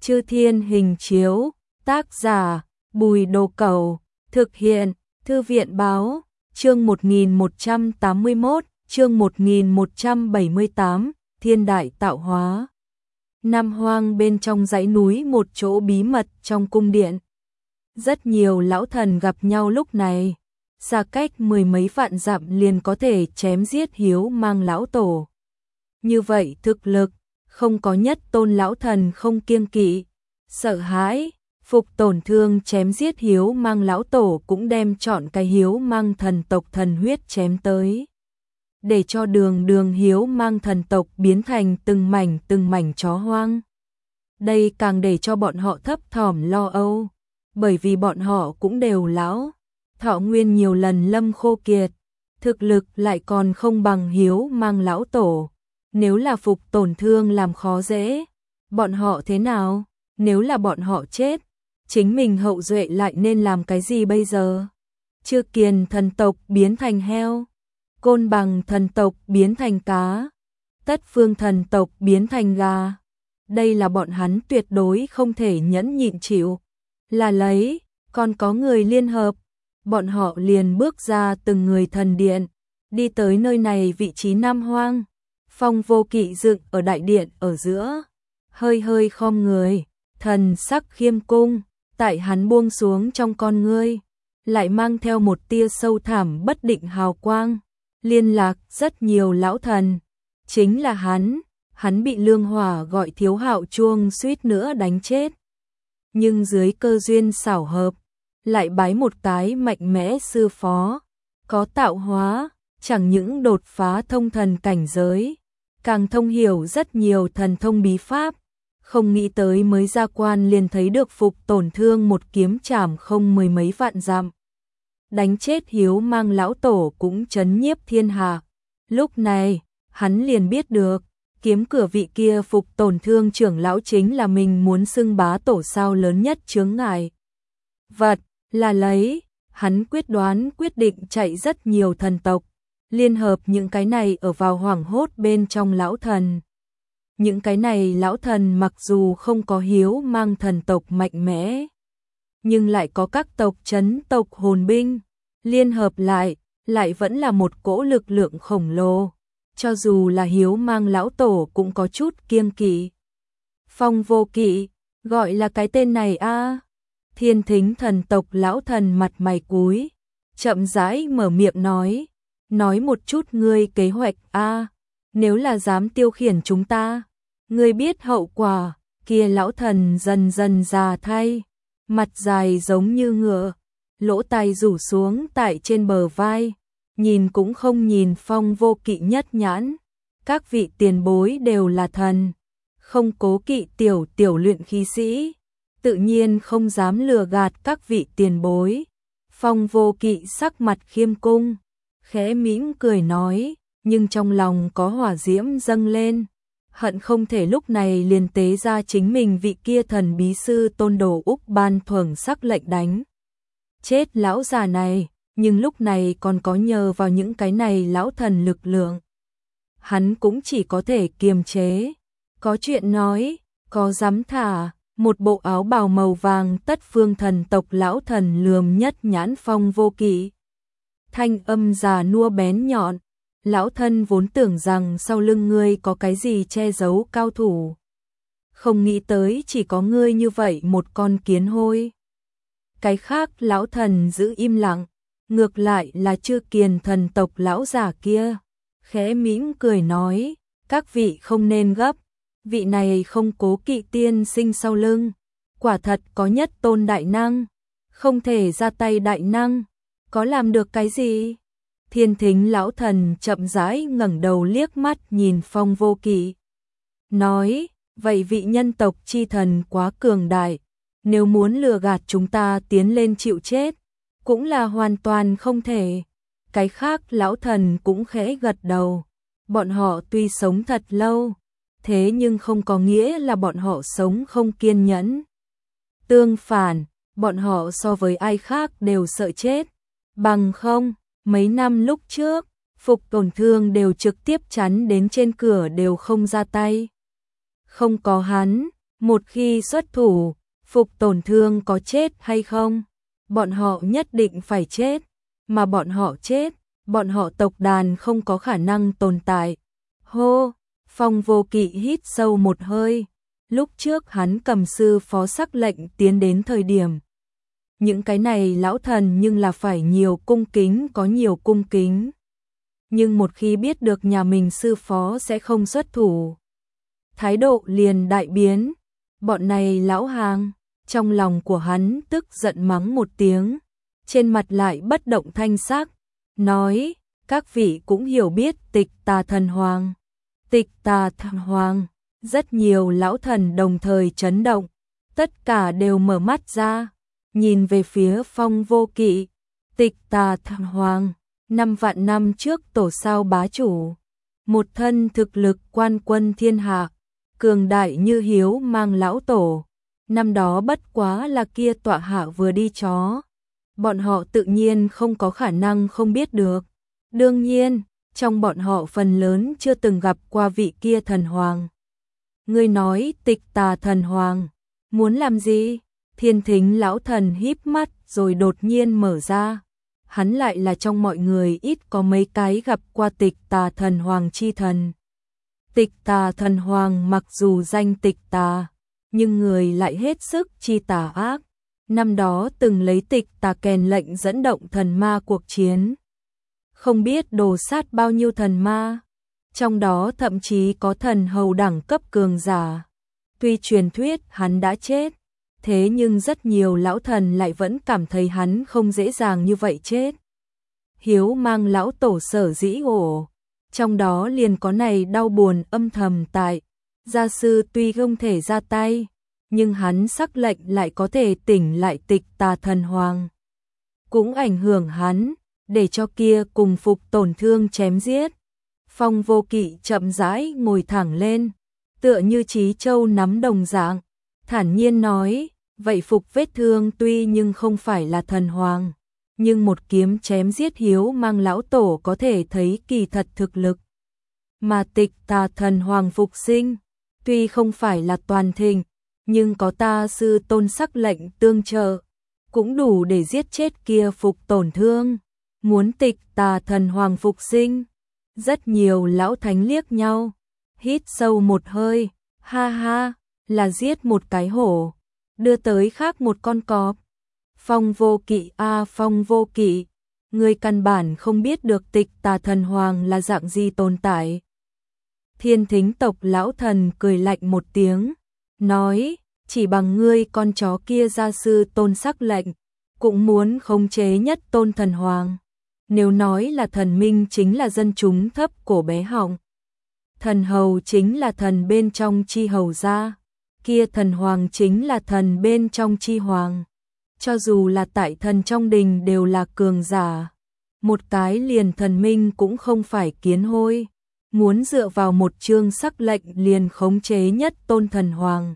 Chư Thiên Hình Chiếu, tác giả, Bùi Đồ Cẩu, thực hiện, Thư viện Báo, chương 1181, chương 1178, Thiên Đại Tạo Hóa. Nam Hoang bên trong dãy núi một chỗ bí mật trong cung điện. Rất nhiều lão thần gặp nhau lúc này, xa cách mười mấy vạn dặm liền có thể chém giết Hiếu Mang lão tổ. Như vậy thực lực, không có nhất tôn lão thần không kiêng kỵ, sợ hãi, phục tổn thương chém giết Hiếu Mang lão tổ cũng đem chọn cái Hiếu Mang thần tộc thần huyết chém tới. Để cho đường Hiếu Mang thần tộc biến thành từng mảnh chó hoang. Đây càng để cho bọn họ thấp thỏm lo âu, bởi vì bọn họ cũng đều lão, thọ nguyên nhiều lần lâm khô kiệt, thực lực lại còn không bằng Hiếu Mang lão tổ. Nếu là phục tổn thương làm khó dễ, bọn họ thế nào? Nếu là bọn họ chết, chính mình hậu duệ lại nên làm cái gì bây giờ? Chư Kiền thần tộc biến thành heo, Côn Bằng thần tộc biến thành cá, Tất Phương thần tộc biến thành gà. Đây là bọn hắn tuyệt đối không thể nhẫn nhịn chịu. Là lấy, còn có người liên hợp, bọn họ liền bước ra từng người thần điện, đi tới nơi này vị trí Nam Hoang. Phong Vô Kỵ dựng ở đại điện ở giữa, hơi khom người, thần sắc khiêm cung, tại hắn buông xuống trong con ngươi, lại mang theo một tia sâu thẳm bất định hào quang, liên lạc rất nhiều lão thần. Chính là hắn bị Lương Hỏa gọi Thiếu Hạo Chuông suýt nữa đánh chết. Nhưng dưới cơ duyên xảo hợp, lại bái một cái mạnh mẽ sư phó, có tạo hóa, chẳng những đột phá thông thần cảnh giới, càng thông hiểu rất nhiều thần thông bí pháp, không nghĩ tới mới ra quan liền thấy được phục tổn thương một kiếm chảm không mười mấy vạn dặm. Đánh chết Hiếu Mang lão tổ cũng chấn nhiếp thiên hạ. Lúc này, hắn liền biết được, kiếm cửa vị kia phục tổn thương trưởng lão chính là mình muốn xưng bá tổ sao lớn nhất chướng ngại. Vật, là lấy, hắn quyết định chạy rất nhiều thần tộc, liên hợp những cái này ở vào hoảng hốt bên trong lão thần. Những cái này lão thần mặc dù không có Hiếu Mang thần tộc mạnh mẽ, nhưng lại có các tộc chấn tộc hồn binh, liên hợp lại vẫn là một cỗ lực lượng khổng lồ. Cho dù là Hiếu Mang lão tổ cũng có chút kiêng kỵ. Phong Vô Kỵ, gọi là cái tên này a? Thiên Thính thần tộc lão thần mặt mày cúi, chậm rãi mở miệng nói một chút ngươi kế hoạch a, nếu là dám tiêu khiển chúng ta, ngươi biết hậu quả. Kia lão thần dần già thay, mặt dài giống như ngựa, lỗ tai rủ xuống tại trên bờ vai, nhìn cũng không nhìn Phong Vô Kỵ nhất nhãn. Các vị tiền bối đều là thần, không cố kỵ tiểu luyện khí sĩ, tự nhiên không dám lừa gạt các vị tiền bối. Phong Vô Kỵ sắc mặt khiêm cung, khẽ mỉm cười nói, nhưng trong lòng có hỏa diễm dâng lên, hận không thể lúc này liền tế ra chính mình vị kia thần bí sư Tôn Đồ Úc Ban Thuần sắc lệnh đánh chết lão già này, nhưng lúc này còn có nhờ vào những cái này lão thần lực lượng. Hắn cũng chỉ có thể kiềm chế, có chuyện nói, có dám thả. Một bộ áo bào màu vàng Tất Phương thần tộc lão thần lườm nhất nhãn Phong Vô Kỵ. Thanh âm già nua bén nhọn, lão thân vốn tưởng rằng sau lưng ngươi có cái gì che giấu cao thủ, không nghĩ tới chỉ có ngươi như vậy một con kiến hôi. Cái khác lão thần giữ im lặng, ngược lại là Chư Kiền thần tộc lão già kia, khẽ mỉm cười nói, các vị không nên gấp, vị này không cố kỵ tiên sinh sau lưng, quả thật có nhất tôn đại năng, không thể ra tay đại năng, có làm được cái gì? Thiên Thính lão thần chậm rãi ngẩng đầu liếc mắt nhìn Phong Vô Kỵ, nói, vậy vị nhân tộc chi thần quá cường đại, nếu muốn lừa gạt chúng ta tiến lên chịu chết, cũng là hoàn toàn không thể. Cái khác lão thần cũng khẽ gật đầu, bọn họ tuy sống thật lâu, thế nhưng không có nghĩa là bọn họ sống không kiên nhẫn. Tương phản, bọn họ so với ai khác đều sợ chết. Bằng không, mấy năm lúc trước, phục tổn thương đều trực tiếp chắn đến trên cửa đều không ra tay. Không có hắn, Một khi xuất thủ, Phục Tổn Thương có chết hay không? Bọn họ nhất định phải chết, mà bọn họ chết, bọn họ tộc đàn không có khả năng tồn tại. Hô, Phong Vô Kỵ hít sâu một hơi. Lúc trước hắn cầm sư phó sắc lệnh tiến đến thời điểm. Những cái này lão thần nhưng là phải nhiều cung kính, có nhiều cung kính. Nhưng một khi biết được nhà mình sư phó sẽ không xuất thủ, thái độ liền đại biến. Bọn này lão hàng, trong lòng của hắn tức giận mắng một tiếng, trên mặt lại bất động thanh sắc, nói, các vị cũng hiểu biết Tịch Tà Thần Hoàng. Tịch Tà Thần Hoàng, rất nhiều lão thần đồng thời chấn động, tất cả đều mở mắt ra, nhìn về phía Phong Vô Kỵ. Tịch Tà Thần Hoàng, 5 vạn năm trước tổ sao bá chủ, một thân thực lực quan quân thiên hạ, cường đại như Hiếu Mang lão tổ. Năm đó bất quá là kia tọa hạ vừa đi chó, bọn họ tự nhiên không có khả năng không biết được. Đương nhiên, trong bọn họ phần lớn chưa từng gặp qua vị kia thần hoàng. Ngươi nói Tịch Tà Thần Hoàng, muốn làm gì? Thiên Thính lão thần híp mắt rồi đột nhiên mở ra. Hắn lại là trong mọi người ít có mấy cái gặp qua Tịch Tà Thần Hoàng chi thần. Tịch Tà Thần Hoàng mặc dù danh Tịch Tà, nhưng người lại hết sức chi tà ác. Năm đó từng lấy Tịch Tà kèn lệnh dẫn động thần ma cuộc chiến. Không biết đồ sát bao nhiêu thần ma, trong đó thậm chí có thần hầu đẳng cấp cường giả. Tuy truyền thuyết hắn đã chết, thế nhưng rất nhiều lão thần lại vẫn cảm thấy hắn không dễ dàng như vậy chết. Hiếu Mang lão tổ sở dĩ ổ, trong đó liền có này đau buồn âm thầm tại. Gia sư tuy không thể ra tay, nhưng hắn sắc lệnh lại có thể tỉnh lại Tịch Tà Thần Hoàng. Cũng ảnh hưởng hắn, để cho kia cùng Phục Tổn Thương chém giết. Phong Vô Kỵ chậm rãi ngồi thẳng lên, tựa như Chí Châu nắm đồng dạng, thản nhiên nói, vậy Phục vết thương tuy nhưng không phải là thần hoàng, nhưng một kiếm chém giết Hiếu Mang lão tổ có thể thấy kỳ thật thực lực. Mà Tịch Tà Thần Hoàng phục sinh, tuy không phải là toàn thịnh, nhưng có ta sư tôn sắc lệnh tương trợ, cũng đủ để giết chết kia Phục Tổn Thương. Muốn Tịch Tà Thần Hoàng phục sinh. Rất nhiều lão thánh liếc nhau, hít sâu một hơi, ha ha, là giết một cái hổ, đưa tới khác một con cọp. Phong Vô Kỵ Phong Vô Kỵ, người căn bản không biết được Tịch Tà Thần Hoàng là dạng gì tồn tại. Thiên Thính tộc lão thần cười lạnh một tiếng, nói, chỉ bằng ngươi con chó kia gia sư tôn sắc lệnh, cũng muốn khống chế nhất tôn thần hoàng. Nếu nói là thần minh chính là dân chúng thấp cổ bé họng, thần hầu chính là thần bên trong chi hầu gia, kia thần hoàng chính là thần bên trong chi hoàng. Cho dù là tại thần trong đình đều là cường giả, một cái liền thần minh cũng không phải kiến hôi, muốn dựa vào một chương sắc lệnh liền khống chế nhất tôn thần hoàng.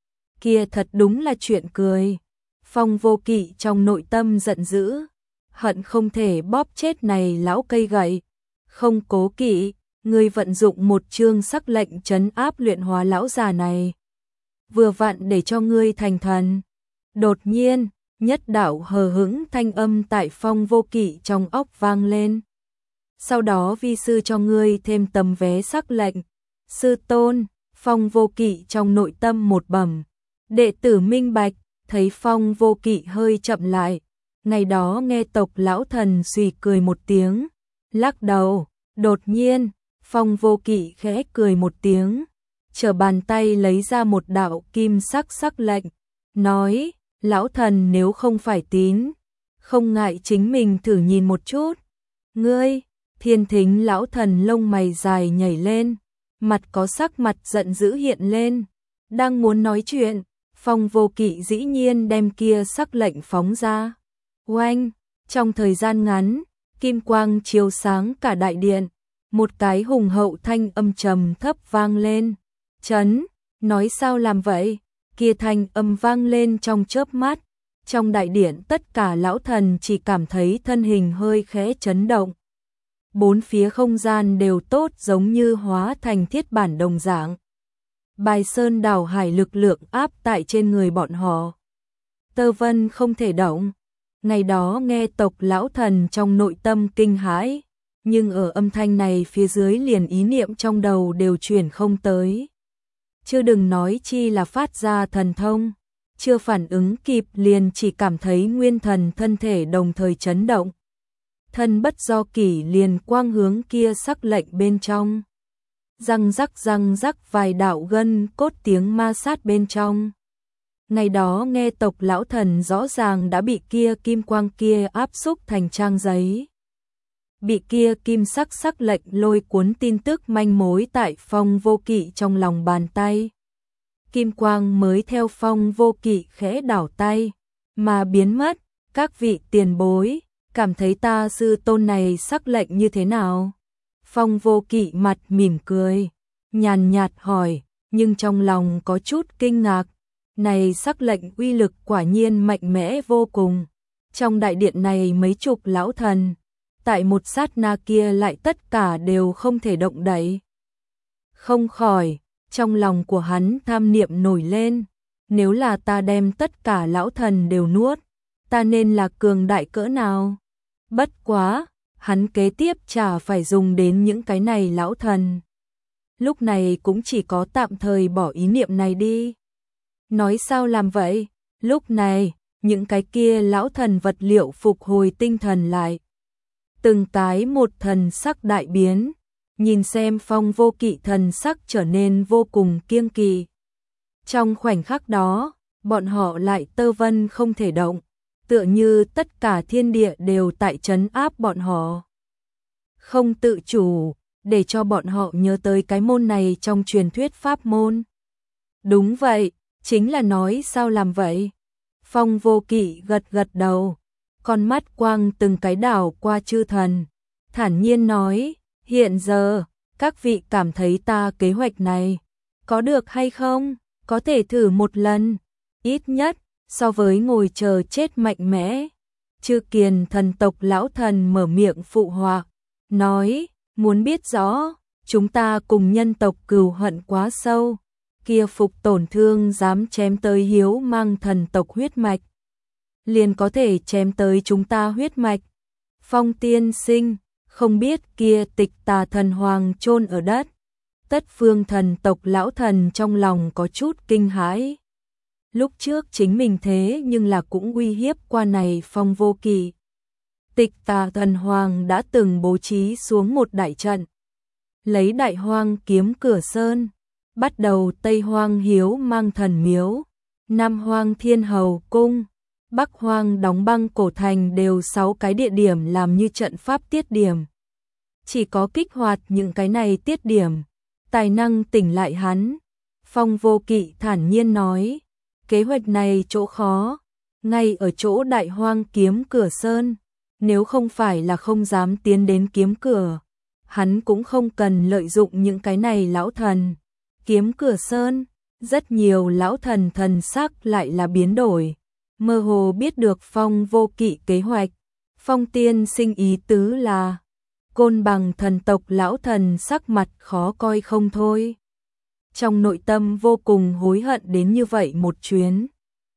Kia thật đúng là chuyện cười. Phong Vô Kỵ trong nội tâm giận dữ, hận không thể bóp chết này lão cây gậy. Không cố kỵ, ngươi vận dụng một chương sắc lệnh trấn áp luyện hóa lão già này, vừa vặn để cho ngươi thành thần. Đột nhiên, nhất đạo hờ hững thanh âm tại Phong Vô Kỵ trong óc vang lên. Sau đó vi sư cho ngươi thêm tấm vé sắc lệnh. Sư tôn, Phong Vô Kỵ trong nội tâm một bẩm, đệ tử minh bạch. Thấy Phong Vô Kỵ hơi chậm lại, ngày đó nghe tộc lão thần suy cười một tiếng, lắc đầu. Đột nhiên, Phong Vô Kỵ khẽ cười một tiếng, trở bàn tay lấy ra một đạo kim sắc sắc lệnh, nói, lão thần nếu không phải tín, không ngại chính mình thử nhìn một chút. Ngươi, Thiên Thính lão thần lông mày dài nhảy lên, mặt có sắc mặt giận dữ hiện lên, đang muốn nói chuyện, Phong Vô Kỵ dĩ nhiên đem kia sắc lệnh phóng ra. Oanh, trong thời gian ngắn, kim quang chiếu sáng cả đại điện, một cái hùng hậu thanh âm trầm thấp vang lên. Chấn, nói sao làm vậy? Kia thanh âm vang lên trong chớp mắt, trong đại điện tất cả lão thần chỉ cảm thấy thân hình hơi khẽ chấn động. Bốn phía không gian đều tốt giống như hóa thành thiết bản đồng dạng. bài sơn đảo hải lực lượng áp tại trên người bọn họ. Tơ Vân không thể động. Ngày đó nghe tộc lão thần trong nội tâm kinh hãi, nhưng ở âm thanh này phía dưới liền ý niệm trong đầu đều chuyển không tới. Chưa đừng nói chi là phát ra thần thông, chưa phản ứng kịp liền chỉ cảm thấy nguyên thần thân thể đồng thời chấn động. Thân bất do kỷ liền quang hướng kia sắc lệnh bên trong. Răng rắc vài đạo gân cốt tiếng ma sát bên trong. Ngày đó nghe tộc lão thần rõ ràng đã bị kia kim quang kia áp xúc thành trang giấy. Bị kia kim sắc lệnh lôi cuốn tin tức manh mối tại Phong Vô Kỵ trong lòng bàn tay. Kim quang mới theo Phong Vô Kỵ khẽ đảo tay, mà biến mất. Các vị tiền bối, cảm thấy ta sư tôn này sắc lệnh như thế nào? Phong Vô Kỵ mặt mỉm cười, nhàn nhạt hỏi, nhưng trong lòng có chút kinh ngạc. Này sắc lệnh uy lực quả nhiên mạnh mẽ vô cùng. Trong đại điện này mấy chục lão thần, tại một sát na kia lại tất cả đều không thể động đậy. Không khỏi, trong lòng của hắn tham niệm nổi lên, nếu là ta đem tất cả lão thần đều nuốt, ta nên là cường đại cỡ nào? Bất quá, hắn kế tiếp chả phải dùng đến những cái này lão thần. Lúc này cũng chỉ có tạm thời bỏ ý niệm này đi. Nói sao làm vậy? Lúc này, những cái kia lão thần vật liệu phục hồi tinh thần lại. Từng cái một thần sắc đại biến, nhìn xem Phong Vô Kỵ thần sắc trở nên vô cùng kiêng kỵ. Trong khoảnh khắc đó, bọn họ lại tơ vân không thể động, tựa như tất cả thiên địa đều tại trấn áp bọn họ. Không tự chủ, để cho bọn họ nhớ tới cái môn này trong truyền thuyết pháp môn. Đúng vậy, chính là nói sao làm vậy? Phong Vô Kỵ gật đầu, con mắt quang từng cái đảo qua chư thần, thản nhiên nói, hiện giờ, các vị cảm thấy ta kế hoạch này, có được hay không? Có thể thử một lần, ít nhất, so với ngồi chờ chết mạnh mẽ. Chư Kiền thần tộc lão thần mở miệng phụ họa, nói, muốn biết rõ, chúng ta cùng nhân tộc cừu hận quá sâu. Kia Phục Tổn Thương dám chém tới hiếu mang thần tộc huyết mạch, liền có thể chém tới chúng ta huyết mạch. Phong tiên sinh, không biết kia Tịch Tà thần hoàng chôn ở đất. Tất phương thần tộc lão thần trong lòng có chút kinh hãi. Lúc trước chính mình thế nhưng là cũng uy hiếp qua này Phong Vô Kỵ. Tịch Tà thần hoàng đã từng bố trí xuống một đại trận, lấy Đại Hoang kiếm cửa sơn, bắt đầu Tây Hoang hiếu mang thần miếu, Nam Hoang thiên hầu cung, Bắc Hoang đóng băng cổ thành đều 6 cái địa điểm làm như trận pháp tiết điểm. Chỉ có kích hoạt những cái này tiết điểm, tài năng tỉnh lại hắn. Phong Vô Kỵ thản nhiên nói, kế hoạch này chỗ khó, ngay ở chỗ Đại Hoang kiếm cửa sơn, nếu không phải là không dám tiến đến kiếm cửa, hắn cũng không cần lợi dụng những cái này lão thần. Kiếm cửa sơn, rất nhiều lão thần thần sắc lại là biến đổi, mơ hồ biết được Phong Vô Kỵ kế hoạch. Phong tiên sinh ý tứ là, Côn Bằng thần tộc lão thần sắc mặt khó coi không thôi. Trong nội tâm vô cùng hối hận đến như vậy một chuyến.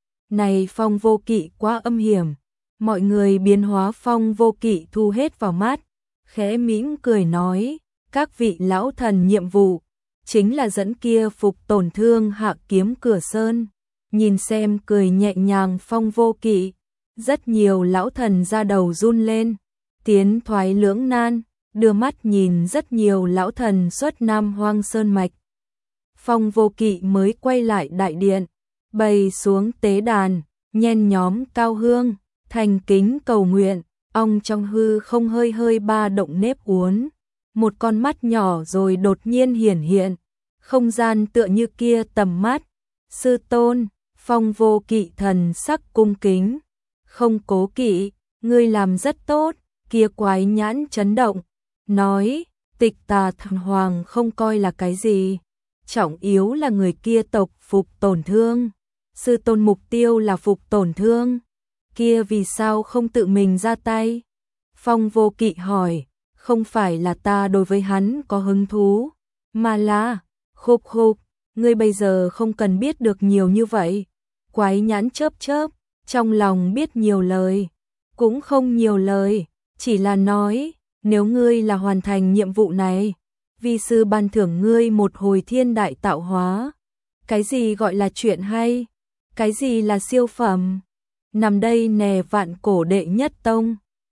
Này Phong Vô Kỵ quá âm hiểm, mọi người biến hóa Phong Vô Kỵ thu hết vào mắt, khẽ mỉm cười nói, các vị lão thần nhiệm vụ chính là dẫn kia Phục Tổn Thương hạ kiếm cửa sơn. Nhìn xem cười nhẹ nhàng Phong Vô Kỵ, rất nhiều lão thần ra đầu run lên, tiến thoái lưỡng nan, đưa mắt nhìn rất nhiều lão thần xuất Nam Hoang sơn mạch. Phong Vô Kỵ mới quay lại đại điện, bày xuống tế đàn, nhen nhóm cao hương, thành kính cầu nguyện, ong trong hư không hơi ba động nếp uốn, một con mắt nhỏ rồi đột nhiên hiển hiện, không gian tựa như kia tầm mắt. Sư tôn, Phong Vô Kỵ thần sắc cung kính, không cố kỵ, ngươi làm rất tốt. Kia quái nhãn chấn động, nói, Tịch Tà thần hoàng không coi là cái gì, trọng yếu là người kia tộc Phục Tổn Thương. Sư tôn mục tiêu là Phục Tổn Thương, kia vì sao không tự mình ra tay? Phong Vô Kỵ hỏi, không phải là ta đối với hắn có hứng thú, mà là, khục, ngươi bây giờ không cần biết được nhiều như vậy. Quái nhãn chớp chớp, trong lòng biết nhiều lời, cũng không nhiều lời, chỉ là nói, nếu ngươi là hoàn thành nhiệm vụ này, vi sư ban thưởng ngươi một hồi thiên đại tạo hóa. Cái gì gọi là chuyện hay? Cái gì là siêu phẩm? Nằm đây nè vạn cổ đệ nhất tông.